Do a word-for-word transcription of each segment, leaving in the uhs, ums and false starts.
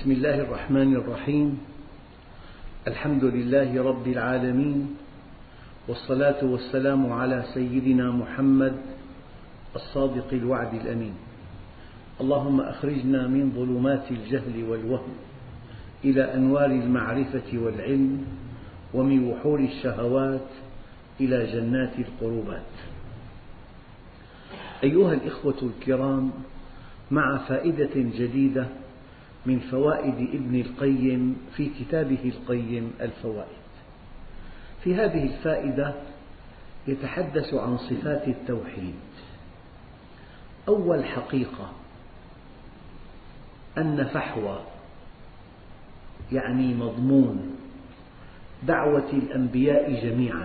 بسم الله الرحمن الرحيم. الحمد لله رب العالمين، والصلاة والسلام على سيدنا محمد الصادق الوعد الأمين. اللهم أخرجنا من ظلمات الجهل والوهم إلى أنوار المعرفة والعلم، ومن وحول الشهوات إلى جنات القربات. أيها الإخوة الكرام، مع فائدة جديدة من فوائد ابن القيم في كتابه القيم الفوائد. في هذه الفائدة يتحدث عن صفات التوحيد. أول حقيقة أن فحوى يعني مضمون دعوة الأنبياء جميعا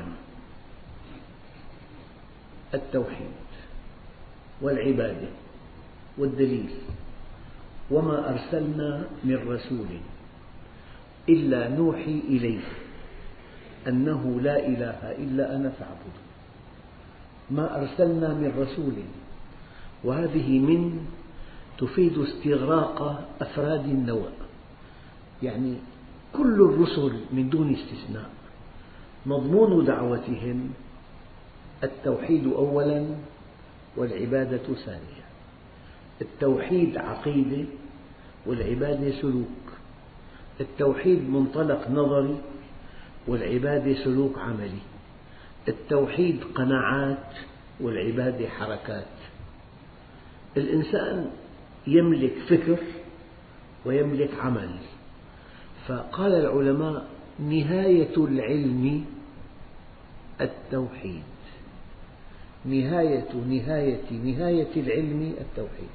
التوحيد والعبادة، والدليل: وما أرسلنا من رسول إلا نوحي إليه أنه لا إله إلا أنا فاعبدون. ما أرسلنا من رسول، وهذه من تفيد استغراق أفراد النوع، يعني كل الرسل من دون استثناء مضمون دعوتهم التوحيد أولاً والعبادة ثانياً. التوحيد عقيدة والعبادة سلوك. التوحيد منطلق نظري والعبادة سلوك عملي. التوحيد قناعات والعبادة حركات. الإنسان يملك فكر ويملك عمل، فقال العلماء: نهاية العلم التوحيد. نهاية نهاية نهاية العلم التوحيد.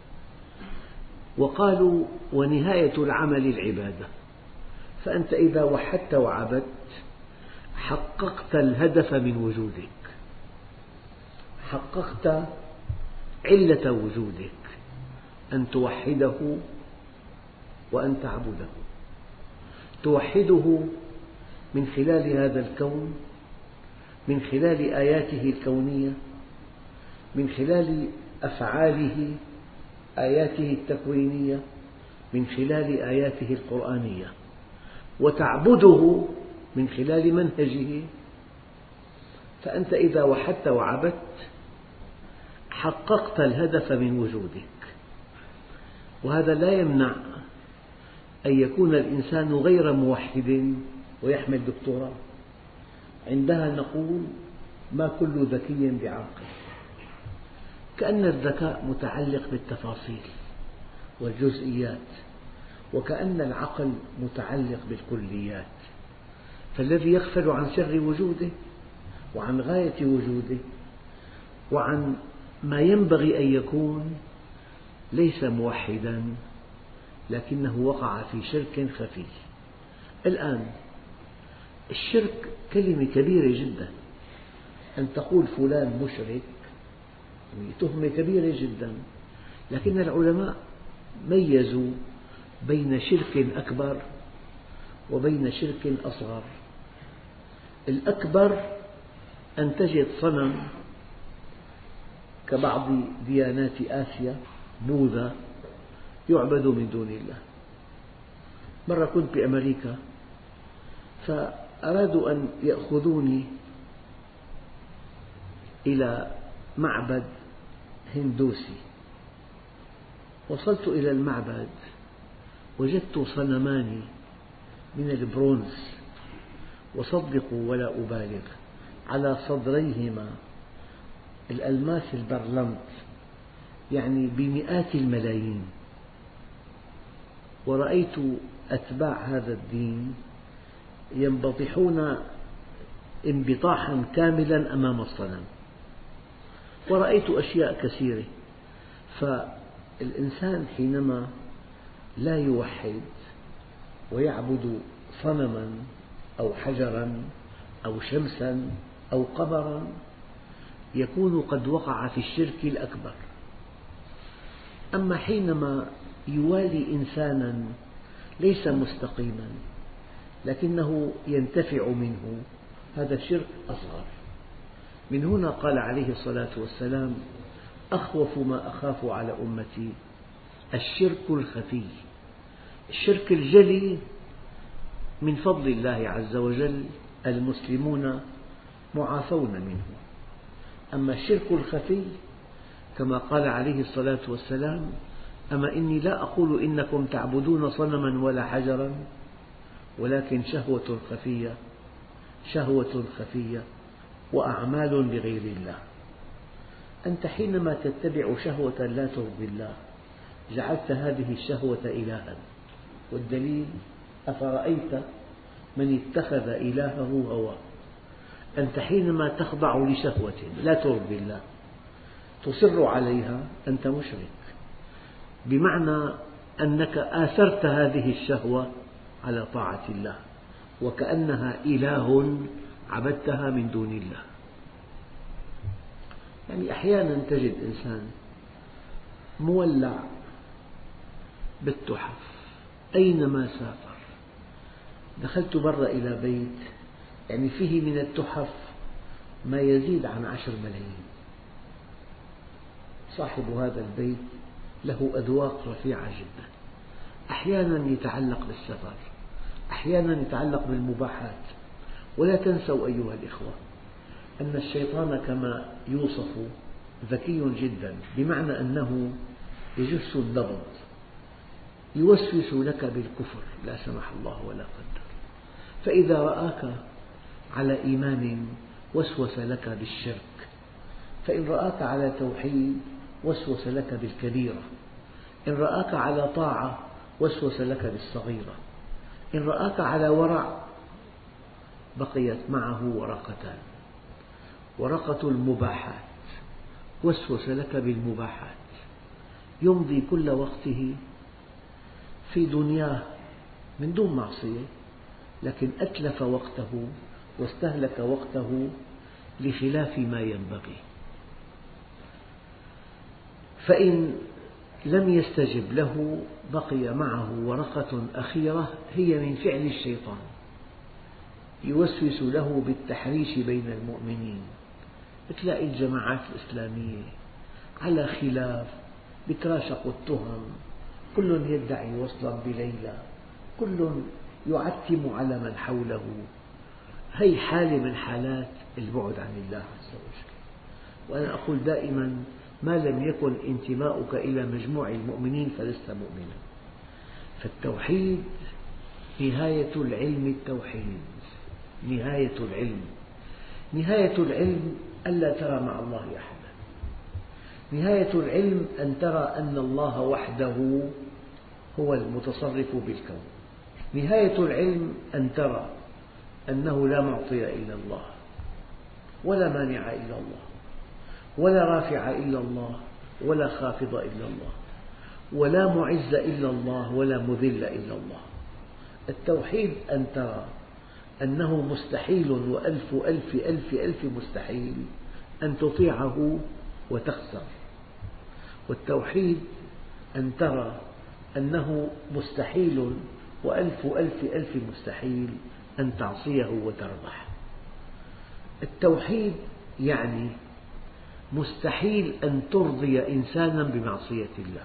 وقالوا: ونهاية العمل العبادة. فأنت إذا وحدت وعبدت حققت الهدف من وجودك، حققت علة وجودك، أن توحده وأن تعبده. توحده من خلال هذا الكون، من خلال آياته الكونية، من خلال أفعاله آياته التكوينية، من خلال آياته القرآنية، وتعبده من خلال منهجه. فأنت إذا وحدت وعبدت حققت الهدف من وجودك. وهذا لا يمنع أن يكون الإنسان غير موحد ويحمل دكتوراه. عندها نقول: ما كل ذكي بعاقل. كأن الذكاء متعلق بالتفاصيل والجزئيات، وكأن العقل متعلق بالكليات. فالذي يغفل عن سر وجوده وعن غاية وجوده وعن ما ينبغي أن يكون ليس موحدا، لكنه وقع في شرك خفي. الآن الشرك كلمة كبيرة جدا. أن تقول فلان مشرك تهمة كبيرة جدا، لكن العلماء ميزوا بين شرك أكبر وبين شرك أصغر. الأكبر أن تجد صنم كبعض ديانات آسيا، بوذا، يعبد من دون الله. مرة كنت بأمريكا فأرادوا أن يأخذوني إلى معبد هندوسي. وصلت إلى المعبد وجدت صنمان من البرونز، وصدقوا ولا أبالغ على صدريهما الألماس البرلنت، يعني بمئات الملايين. ورأيت أتباع هذا الدين ينبطحون انبطاحا كاملا أمام الصنم. ورأيت أشياء كثيرة. فالإنسان حينما لا يوحد ويعبد صنما أو حجرا أو شمسا أو قمرا يكون قد وقع في الشرك الأكبر. أما حينما يوالي إنسانا ليس مستقيما لكنه ينتفع منه، هذا شرك أصغر. من هنا قال عليه الصلاة والسلام: أخوف ما أخاف على أمتي الشرك الخفي. الشرك الجلي من فضل الله عز وجل المسلمون معافون منه، أما الشرك الخفي كما قال عليه الصلاة والسلام: أما إني لا أقول إنكم تعبدون صنما ولا حجرا ولكن شهوة خفية شهوة خفية وأعمال لغير الله. أنت حينما تتبع شهوة لا ترضي الله جعلت هذه الشهوة إلها، والدليل: أفرأيت من اتخذ إلهه هواه. أنت حينما تخضع لشهوة لا ترضي الله تصر عليها أنت مشرك، بمعنى أنك آثرت هذه الشهوة على طاعة الله، وكأنها إله عبدتها من دون الله. يعني أحيانا تجد إنسان مولع بالتحف أينما سافر. دخلت برا إلى بيت يعني فيه من التحف ما يزيد عن عشر ملايين. صاحب هذا البيت له أذواق رفيعة جدا، أحيانا يتعلق بالسفر، أحيانا يتعلق بالمباحات. ولا تنسوا أيها الإخوة أن الشيطان كما يوصف ذكي جدا، بمعنى أنه يجس النبض، يوسوس لك بالكفر لا سمح الله ولا قدر، فإذا رآك على إيمان وسوس لك بالشرك، فإن رآك على توحيد وسوس لك بالكبيرة، إن رآك على طاعة وسوس لك بالصغيرة، إن رآك على ورع بقيت معه ورقتان: ورقة المباحات، وسوس لك بالمباحات، يمضي كل وقته في دنياه من دون معصية، لكن أتلف وقته واستهلك وقته لخلاف ما ينبغي. فإن لم يستجب له بقي معه ورقة أخيرة هي من فعل الشيطان، يوسوس له بالتحريش بين المؤمنين. تلاقي الجماعات الإسلامية على خلاف، يتراشقوا التهم، كل يدعي وصلا بليلى، كل يعتم على من حوله. هذه حالة من حالات البعد عن الله عز وجل. وأنا أقول دائما: ما لم يكن انتماؤك إلى مجموع المؤمنين فلست مؤمنا. فالتوحيد نهاية العلم، التوحيد نهاية العلم. نهاية العلم ألا ترى مع الله أحدا. نهاية العلم أن ترى أن الله وحده هو المتصرف بالكون. نهاية العلم أن ترى أنه لا معطي إلا الله، ولا مانع إلا الله، ولا رافع إلا الله، ولا خافض إلا الله، ولا معز إلا الله، ولا مذل إلا الله. التوحيد أن ترى أنه مستحيل وألف ألف ألف ألف مستحيل أن تطيعه وتخسر. والتوحيد أن ترى أنه مستحيل وألف ألف ألف مستحيل أن تعصيه وتربح. التوحيد يعني مستحيل أن ترضي إنسانا بمعصية الله،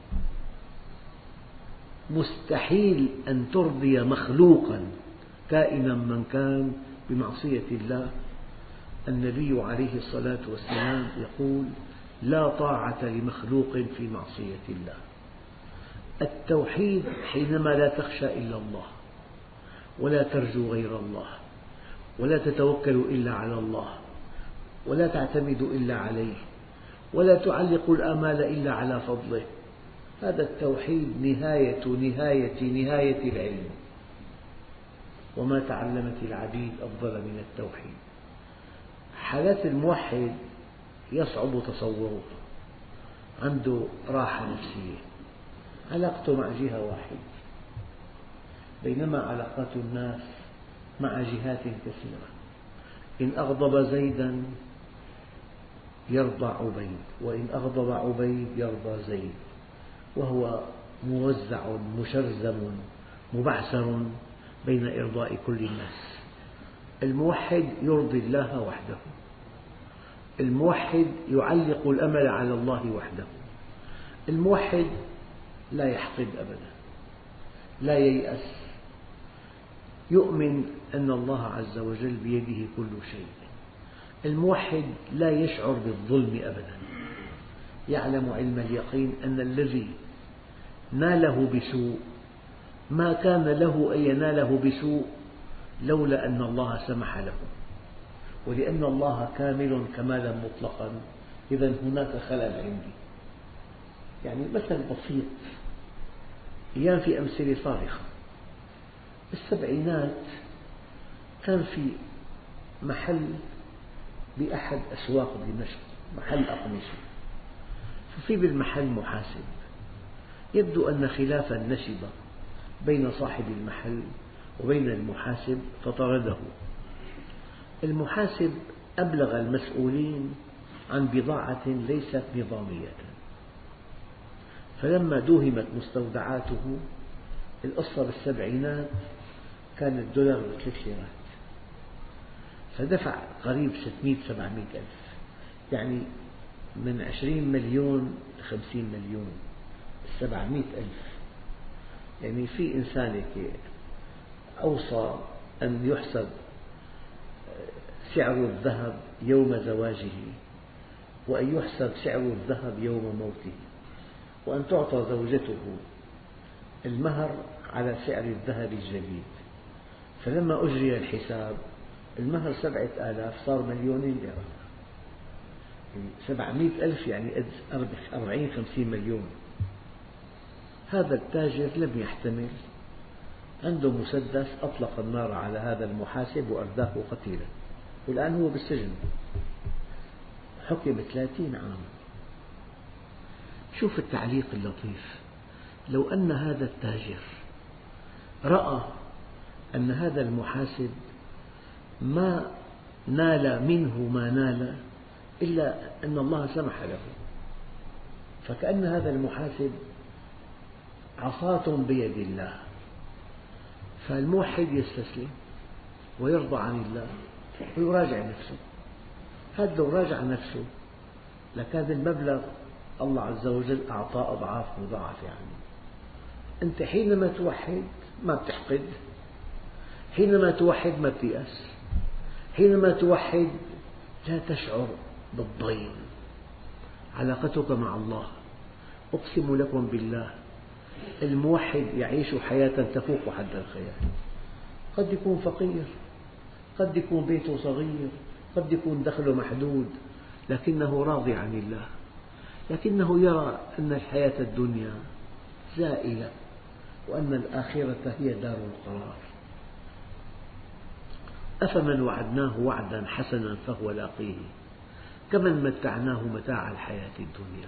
مستحيل أن ترضي مخلوقا كائنا من كان بمعصية الله. النبي عليه الصلاة والسلام يقول: لا طاعة لمخلوق في معصية الله. التوحيد حينما لا تخشى إلا الله، ولا ترجو غير الله، ولا تتوكل إلا على الله، ولا تعتمد إلا عليه، ولا تعلق الآمال إلا على فضله. هذا التوحيد نهاية نهاية نهاية العلم. وما تعلمت العبيد أفضل من التوحيد. حالات الموحد يصعب تصورها، عنده راحة نفسية، علاقته مع جهة واحدة، بينما علاقات الناس مع جهات كثيرة. إن أغضب زيدا يرضى عبيد، وإن أغضب عبيد يرضى زيد، وهو موزع مشرذم مبعثر بين إرضاء كل الناس. الموحد يرضي الله وحده، الموحد يعلق الأمل على الله وحده، الموحد لا يحقد أبدا، لا ييأس، يؤمن أن الله عز وجل بيده كل شيء. الموحد لا يشعر بالظلم أبدا، يعلم علم اليقين أن الذي ناله بسوء ما كان له أن يناله بسوء لولا أن الله سمح له، ولأن الله كامل كمالا مطلقا إذا هناك خلل عندي. يعني مثل بسيط، أيام في أمثلة صارخة. بالسبعينات كان في محل بأحد أسواق دمشق، محل أقمشة، ففي بالمحل محاسب، يبدو أن خلافا نشب بين صاحب المحل وبين المحاسب فطرده. المحاسب أبلغ المسؤولين عن بضاعة ليست نظامية، فلما دوهمت مستودعاته، القصة بالسبعينات كان الدولار بثلاث ليرات، فدفع قريب ستمئة سبعمئة ألف، يعني من عشرين مليون لخمسين مليون، سبعمئة ألف. يعني في إنسان أوصى أن يحسب سعر الذهب يوم زواجه، وأن يحسب سعر الذهب يوم موته، وأن تعطى زوجته المهر على سعر الذهب الجديد. فلما أجري الحساب المهر سبعة آلاف صار مليونين ليرة، سبعمئة ألف يعني أربعين خمسين مليون. هذا التاجر لم يحتمل، عنده مسدس أطلق النار على هذا المحاسب وأرداه قتيلا، والآن هو بالسجن، حكم ثلاثين عام. شوف التعليق اللطيف، لو أن هذا التاجر رأى أن هذا المحاسب ما نال منه ما نال إلا أن الله سمح له، فكأن هذا المحاسب عصاة بيد الله، فالموحد يستسلم ويرضى عن الله ويراجع نفسه. هذا لو راجع نفسه لكان المبلغ الله عز وجل أعطاه أضعاف مضاعفة عنه. أنت حينما توحد ما بتحقد، حينما توحد ما بتيأس، حينما توحد لا تشعر بالضيم. علاقتك مع الله، أقسم لكم بالله الموحد يعيش حياة تفوق حد الخيال. قد يكون فقير، قد يكون بيته صغير، قد يكون دخله محدود، لكنه راضي عن الله، لكنه يرى أن الحياة الدنيا زائلة وأن الآخرة هي دار القرار. أفمن وعدناه وعدا حسنا فهو لاقيه كمن متعناه متاع الحياة الدنيا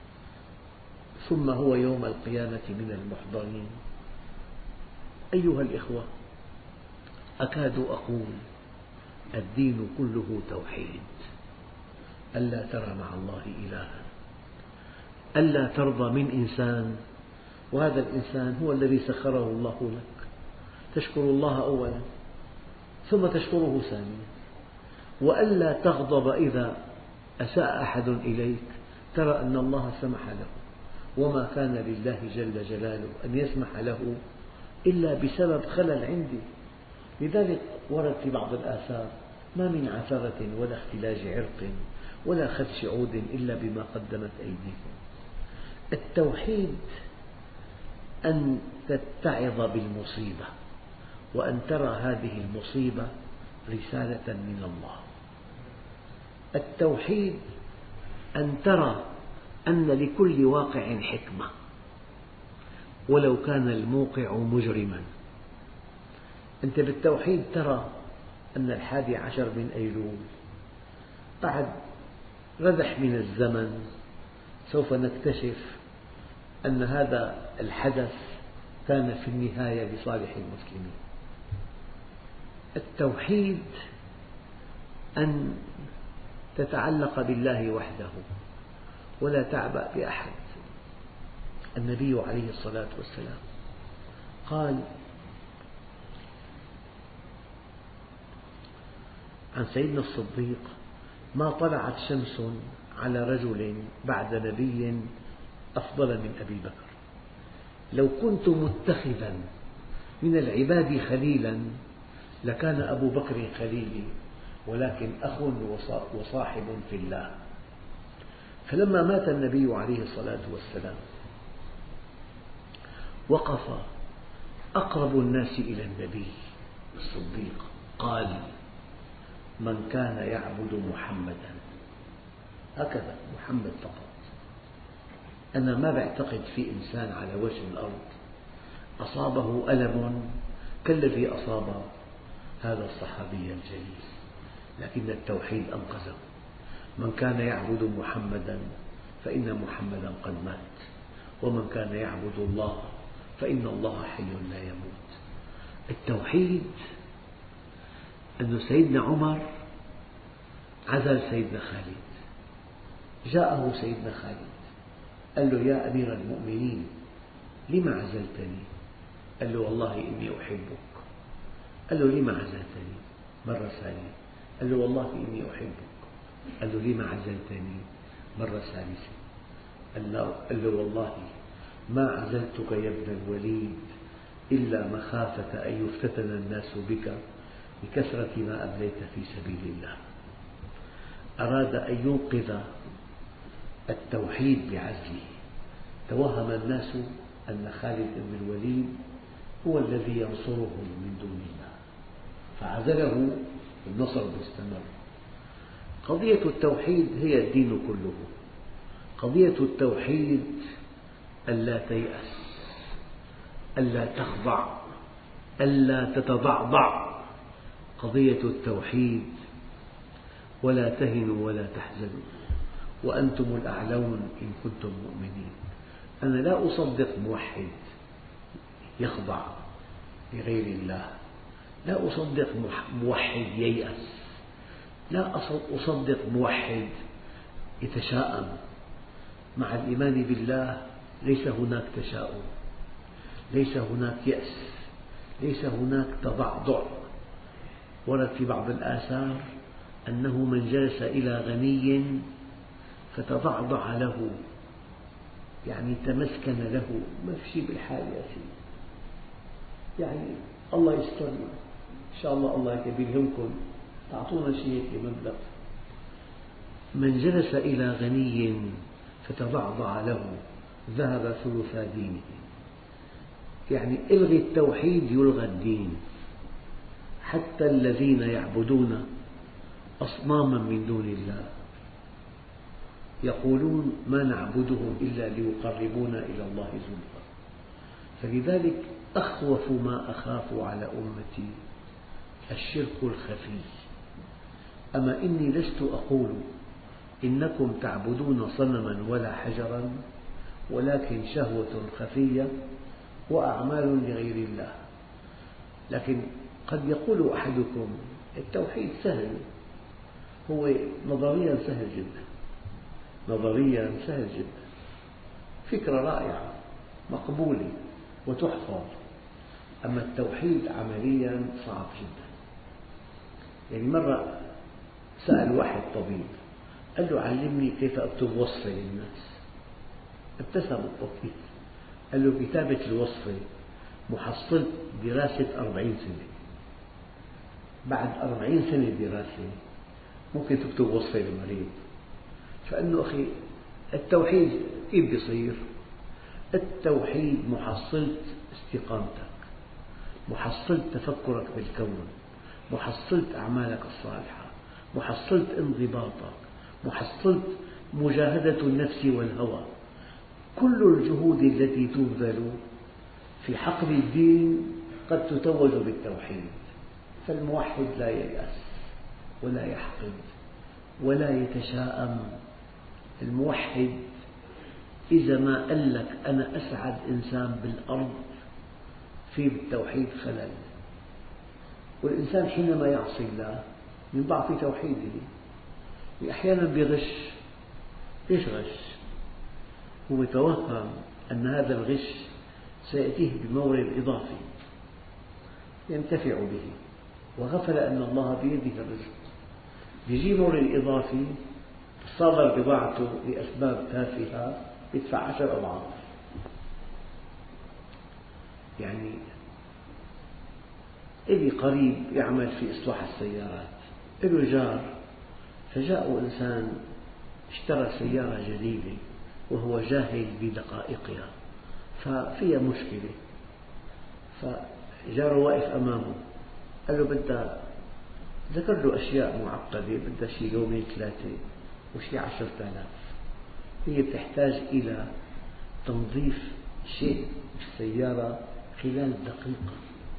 ثم هو يوم القيامة من المحضرين. أيها الإخوة، أكاد أقول الدين كله توحيد، ألا ترى مع الله إلها، ألا ترضى من إنسان وهذا الإنسان هو الذي سخره الله لك، تشكر الله أولا ثم تشكره ثانيا، وألا تغضب إذا أساء أحد إليك، ترى أن الله سمح له، وما كان لله جل جلاله أن يسمح له إلا بسبب خلل عندي. لذلك ورد في بعض الآثار: ما من عثرة ولا اختلاج عرق ولا خدش عود إلا بما قدمت أيديكم. التوحيد أن تتعظ بالمصيبة وأن ترى هذه المصيبة رسالة من الله. التوحيد أن ترى أن لكل واقع حكمة ولو كان الموقع مجرما. أنت بالتوحيد ترى أن الحادي عشر من أيلول بعد ردح من الزمن سوف نكتشف أن هذا الحدث كان في النهاية لصالح المسلمين. التوحيد أن تتعلق بالله وحده ولا تعبأ بأحد. النبي عليه الصلاة والسلام قال عن سيدنا الصديق: ما طلعت شمس على رجل بعد نبي أفضل من أبي بكر. لو كنت متخذا من العباد خليلا لكان أبو بكر خليلي، ولكن أخ وصاحب في الله. فلما مات النبي عليه الصلاة والسلام وقف أقرب الناس إلى النبي الصديق قال: من كان يعبد محمدا، هكذا محمد فقط. أنا ما بعتقد في إنسان على وجه الأرض أصابه ألم كالذي أصاب هذا الصحابي الجليل، لكن التوحيد أنقذه. من كان يعبد محمدا فإن محمدا قد مات، ومن كان يعبد الله فإن الله حي لا يموت. التوحيد أن سيدنا عمر عزل سيدنا خالد، جاءه سيدنا خالد قال له: يا أمير المؤمنين لم عزلتني؟ قال له: والله إني أحبك. قال له: لم عزلتني؟ مرة ثانية قال له: والله إني أحبك. قال له: لم عزلتني؟ مرة ثالثة قال له: والله ما عزلتك يا ابن الوليد إلا مخافة أن يفتتن الناس بك بكثرة ما أبليت في سبيل الله. أراد أن ينقذ التوحيد بعزله. توهم الناس أن خالد بن الوليد هو الذي ينصرهم من دون الله، فعزله، النصر مستمر. قضية التوحيد هي الدين كله. قضية التوحيد ألا تيأس، ألا تخضع، ألا تتضعضع. قضية التوحيد ولا تهنوا ولا تحزنوا وأنتم الأعلون إن كنتم مؤمنين. أنا لا أصدق موحد يخضع لغير الله، لا أصدق موحد ييأس، لا أصدق موحد يتشاءم. مع الإيمان بالله ليس هناك تشاؤم، ليس هناك يأس، ليس هناك تضعضع. ورد في بعض الآثار أنه من جلس إلى غني فتضعضع له، يعني تمسكن له، ما في شيء بالحال يا سيدي، يعني الله يسترنا إن شاء الله، الله يكبرهمكم، تعطونا شيء مبلغ. من جلس إلى غني فتضعضع له ذهب ثلثا دينه. يعني الغي التوحيد يلغى الدين. حتى الذين يعبدون أصناما من دون الله يقولون ما نعبدهم إلا ليقربونا إلى الله زلفى. فلذلك أخوف ما أخاف على أمتي الشرك الخفي. أما إني لست أقول إنكم تعبدون صنما ولا حجرا، ولكن شهوة خفية وأعمال لغير الله. لكن قد يقول أحدكم التوحيد سهل، هو نظريا سهل جدا، نظريا سهل جدا، فكرة رائعة مقبولة وتحفظ. أما التوحيد عمليا صعب جدا. يعني مرة سأل واحد طبيب قال له: علمني كيف أكتب وصفة للناس. ابتسم الطبيب قال له: كتابة الوصفة محصلة دراسة أربعين سنة، بعد أربعين سنة دراسة ممكن تكتب وصفة للمريض. فقال له: أخي التوحيد كيف بيصير؟ التوحيد محصلة استقامتك، محصلة تفكرك بالكون، محصلة أعمالك الصالحة، محصلة انضباطك، محصلة مجاهدة النفس والهوى. كل الجهود التي تبذل في حقل الدين قد تتوج بالتوحيد. فالموحد لا ييأس ولا يحقد ولا يتشاءم. الموحد إذا ما قال لك أنا أسعد إنسان بالأرض في بالتوحيد خلل. والإنسان حينما يعصي الله من ضعف توحيده أحيانا بيغش. ليش غش؟ هو توهم أن هذا الغش سيأتيه بمورد إضافي ينتفع به، وغفل أن الله بيده الرزق. يجي مورد إضافي صادر بضاعته لأسباب تافهة يدفع عشر أضعاف. يعني إلي قريب يعمل في إصلاح السيارات، له جار، فجاءه إنسان اشترى سيارة جديدة وهو جاهل بدقائقها ففيها مشكلة، فجاره واقف أمامه قال له بدها، ذكر له أشياء معقدة، بدها شي يومين ثلاثة وشي عشرة آلاف، هي تحتاج إلى تنظيف شيء بالسيارة خلال دقيقة.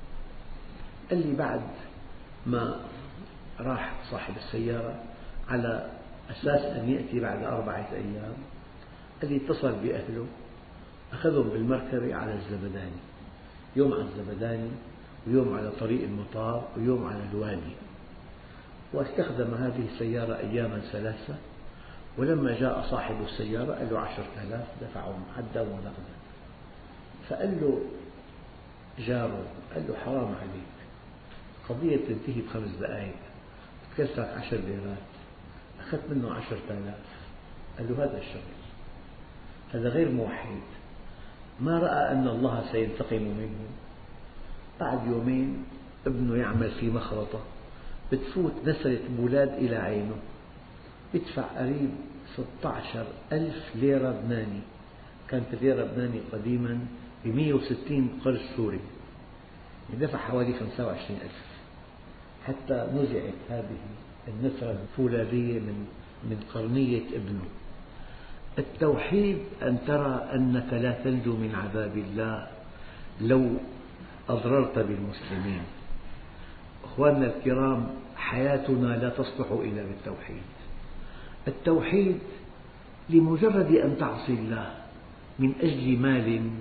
قال لي بعد ما راح صاحب السيارة على أساس أن يأتي بعد أربعة أيام، قال لي اتصل بأهله أخذهم بالمركبة على الزبداني، يوم على الزبداني ويوم على طريق المطار ويوم على الوادي، واستخدم هذه السيارة أياما ثلاثة، ولما جاء صاحب السيارة قال له عشرة آلاف دفعهم حدا ونقدا، فقال له جاره، قال له حرام عليك، قضية تنتهي بخمس دقائق، تكلفك عشر ليرات، أخذت منه عشرة آلاف. قال له هذا الشغل، هذا غير موحد، ما رأى أن الله سينتقم منه. بعد يومين ابنه يعمل في مخرطة، بتفوت نسرة بولاد إلى عينه، يدفع قريب ستة عشر ألف ليرة لبناني، كانت الليرة اللبنانية قديما بمئة وستين قرش سوري، دفع حوالي خمسة وعشرين ألف حتى نزعت هذه النسرة الفولاذية من من قرنية ابنه. التوحيد أن ترى أنك لا تنجو من عذاب الله لو أضررت بالمسلمين. أخواننا الكرام، حياتنا لا تصلح إلا بالتوحيد. التوحيد لمجرد أن تعصي الله من أجل مال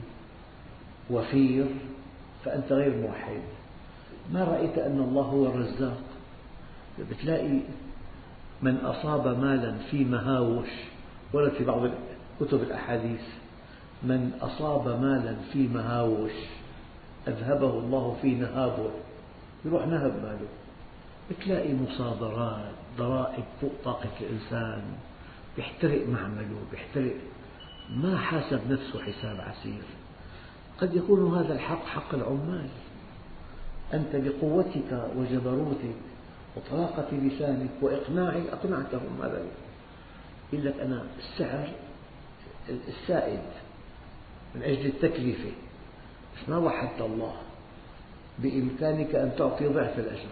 وفير فأنت غير موحد. ما رأيت أن الله هو الرزاق؟ بتلاقي من أصاب مالا في مهاوش، ورد في بعض كتب الأحاديث من أصاب مالا في مهاوش أذهبه الله في نهابه، يروح نهب ماله. بتلاقي مصادرات، ضرائب فوق طاقة الإنسان، بيحترق معمله، بيحترق، ما حاسب نفسه حساب عسير. قد يكون هذا الحق حق العمال، أنت بقوتك وجبروتك وطلاقة لسانك وإقناعك أقنعتهم. هذا يقول لك أنا السعر السائد من أجل التكلفة، بس ما وحدت الله. بإمكانك أن تعطي ضعف الأجر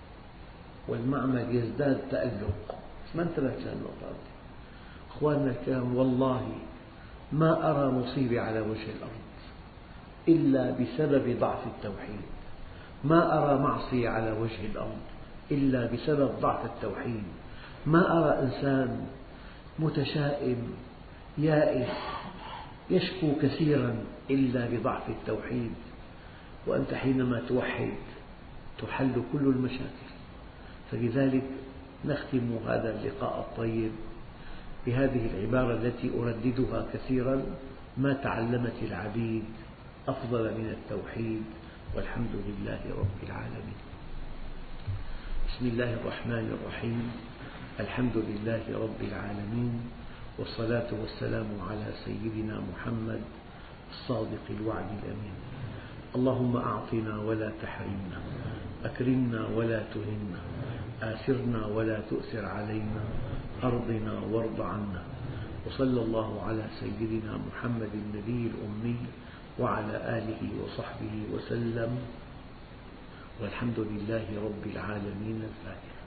والمعمل يزداد تألق، بس ما انتبهت للنقطة هذه. أخواننا الكرام، والله ما أرى مصيبة على وجه الأرض إلا بسبب ضعف التوحيد، ما أرى معصية على وجه الأرض إلا بسبب ضعف التوحيد، ما أرى إنسان متشائم يائس يشكو كثيرا إلا بضعف التوحيد. وأنت حينما توحد تحل كل المشاكل. فلذلك نختم هذا اللقاء الطيب بهذه العبارة التي أرددها كثيرا: ما تعلمت العبيد أفضل من التوحيد، والحمد لله رب العالمين. بسم الله الرحمن الرحيم. الحمد لله رب العالمين، والصلاة والسلام على سيدنا محمد الصادق الوعد الأمين. اللهم أعطنا ولا تحرمنا، أكرمنا ولا تهنا، آثرنا ولا تؤثر علينا، أرضنا وارض عنا. وصلى الله على سيدنا محمد النبي الأمي وعلى آله وصحبه وسلم، والحمد لله رب العالمين. الفاتحة.